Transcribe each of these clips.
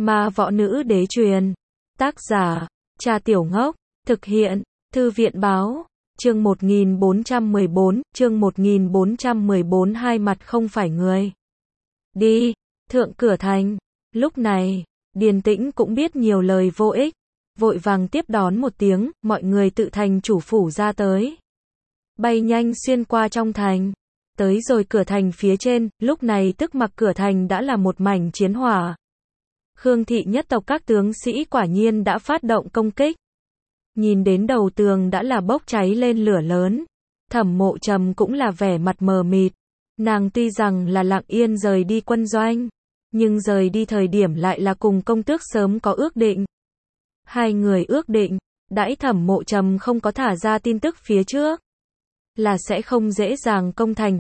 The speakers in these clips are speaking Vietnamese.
Ma võ nữ đế truyền. Tác giả, Cha Tiểu Ngốc. Thực hiện, Thư viện báo. Chương 1414, hai mặt không phải người. Đi, thượng cửa thành. Lúc này, Điền Tĩnh cũng biết nhiều lời vô ích. Vội vàng tiếp đón một tiếng, mọi người tự thành chủ phủ ra tới. Bay nhanh xuyên qua trong thành. Tới rồi cửa thành phía trên, lúc này tức mặc cửa thành đã là một mảnh chiến hỏa. Khương thị nhất tộc các tướng sĩ quả nhiên đã phát động công kích. Nhìn đến đầu tường đã là bốc cháy lên lửa lớn. Thẩm Mộ Trầm cũng là vẻ mặt mờ mịt. Nàng tuy rằng là lặng yên rời đi quân doanh, nhưng rời đi thời điểm lại là cùng công tước sớm có ước định. Hai người ước định, đãi Thẩm Mộ Trầm không có thả ra tin tức phía trước, là sẽ không dễ dàng công thành.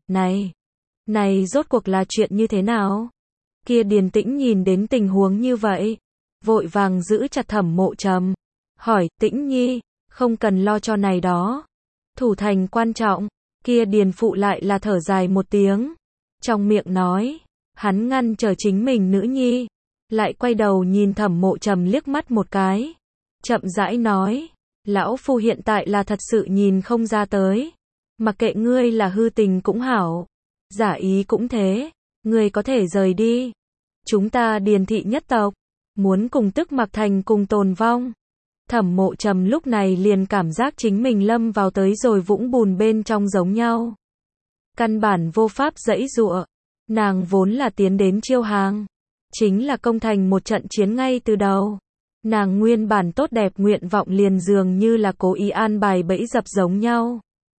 Này rốt cuộc là chuyện như thế nào? Kia Điền Tĩnh nhìn đến tình huống như vậy, vội vàng giữ chặt Thẩm Mộ Trầm, hỏi, Tĩnh nhi, không cần lo cho này đó. Thủ thành quan trọng. Kia Điền Phụ lại là thở dài một tiếng, trong miệng nói, hắn ngăn chờ chính mình nữ nhi, lại quay đầu nhìn Thẩm Mộ Trầm liếc mắt một cái, chậm rãi nói, lão phu hiện tại là thật sự nhìn không ra tới, mặc kệ ngươi là hư tình cũng hảo, giả ý cũng thế, ngươi có thể rời đi. Chúng ta Điền thị nhất tộc, muốn cùng tức mặc thành cùng tồn vong. Thẩm Mộ Trầm lúc này liền cảm giác chính mình lâm vào tới rồi vũng bùn bên trong giống nhau. Căn bản vô pháp giãy giụa. Nàng vốn là tiến đến chiêu hàng, chính là công thành một trận chiến ngay từ đầu. Nàng nguyên bản tốt đẹp nguyện vọng liền dường như là cố ý an bài bẫy dập giống nhau.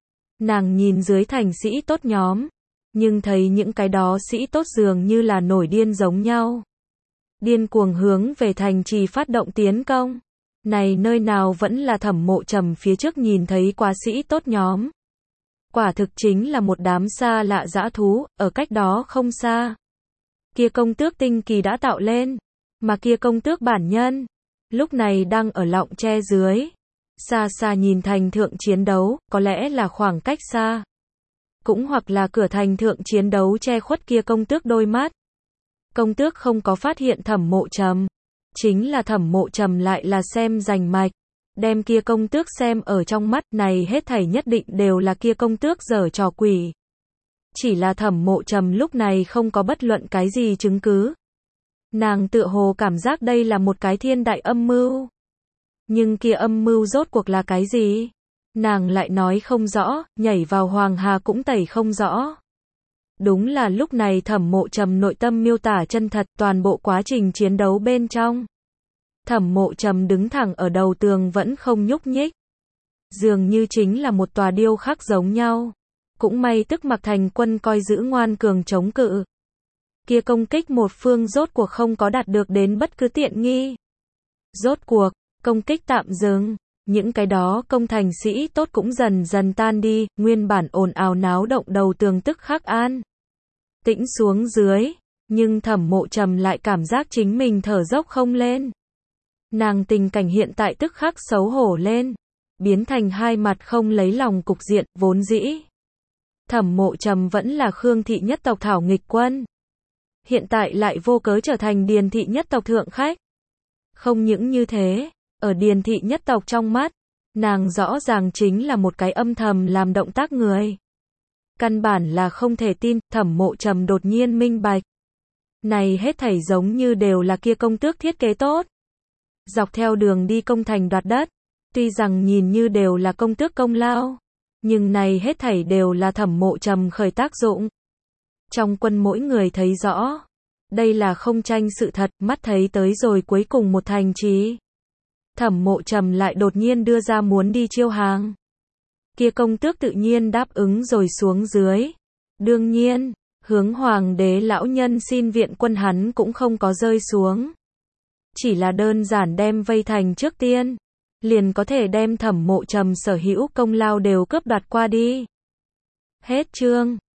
Nàng nhìn dưới thành sĩ tốt nhóm, nhưng thấy những cái đó sĩ tốt dường như là nổi điên giống nhau. Điên cuồng hướng về thành trì phát động tiến công. Này nơi nào vẫn là Thẩm Mộ Trầm phía trước nhìn thấy quá sĩ tốt nhóm. Quả thực chính là một đám xa lạ dã thú, ở cách đó không xa. Kia công tước tinh kỳ đã tạo lên, mà kia công tước bản nhân, lúc này đang ở lọng tre dưới. Xa xa nhìn thành thượng chiến đấu, có lẽ là khoảng cách xa. Cũng hoặc là cửa thành thượng chiến đấu che khuất kia công tước đôi mắt. Công tước không có phát hiện Thẩm Mộ Trầm. Chính là Thẩm Mộ Trầm lại là xem rành mạch, đem kia công tước xem ở trong mắt, này hết thảy nhất định đều là kia công tước giở trò quỷ. Chỉ là Thẩm Mộ Trầm lúc này không có bất luận cái gì chứng cứ. Nàng tựa hồ cảm giác đây là một cái thiên đại âm mưu. Nhưng kia âm mưu rốt cuộc là cái gì? Nàng lại nói không rõ, nhảy vào Hoàng Hà cũng tẩy không rõ. Đúng là lúc này Thẩm Mộ Trầm nội tâm miêu tả chân thật toàn bộ quá trình chiến đấu bên trong. Thẩm Mộ Trầm đứng thẳng ở đầu tường vẫn không nhúc nhích. Dường như chính là một tòa điêu khắc giống nhau. Cũng may tức mặc thành quân coi giữ ngoan cường chống cự. Kia công kích một phương rốt cuộc không có đạt được đến bất cứ tiện nghi. Rốt cuộc, công kích tạm dừng. Những cái đó công thành sĩ tốt cũng dần dần tan đi, nguyên bản ồn ào náo động đầu tường tức khắc an tĩnh xuống dưới, nhưng Thẩm Mộ Trầm lại cảm giác chính mình thở dốc không lên. Nàng tình cảnh hiện tại tức khắc xấu hổ lên, biến thành hai mặt không lấy lòng cục diện, vốn dĩ. Thẩm Mộ Trầm vẫn là Khương thị nhất tộc thảo nghịch quân. Hiện tại lại vô cớ trở thành Điền thị nhất tộc thượng khách. Không những như thế, ở Điền thị nhất tộc trong mắt, nàng rõ ràng chính là một cái âm thầm làm động tác người. Căn bản là không thể tin, Thẩm Mộ Trầm đột nhiên minh bạch. Này hết thảy giống như đều là kia công tước thiết kế tốt. Dọc theo đường đi công thành đoạt đất, tuy rằng nhìn như đều là công tước công lao, nhưng này hết thảy đều là Thẩm Mộ Trầm khởi tác dụng. Trong quân mỗi người thấy rõ, đây là không tranh sự thật, mắt thấy tới rồi cuối cùng một thành trì. Thẩm Mộ Trầm lại đột nhiên đưa ra muốn đi chiêu hàng. Kia công tước tự nhiên đáp ứng rồi xuống dưới. Đương nhiên, hướng hoàng đế lão nhân xin viện quân hắn cũng không có rơi xuống. Chỉ là đơn giản đem vây thành trước tiên, liền có thể đem Thẩm Mộ Trầm sở hữu công lao đều cướp đoạt qua đi. Hết chương.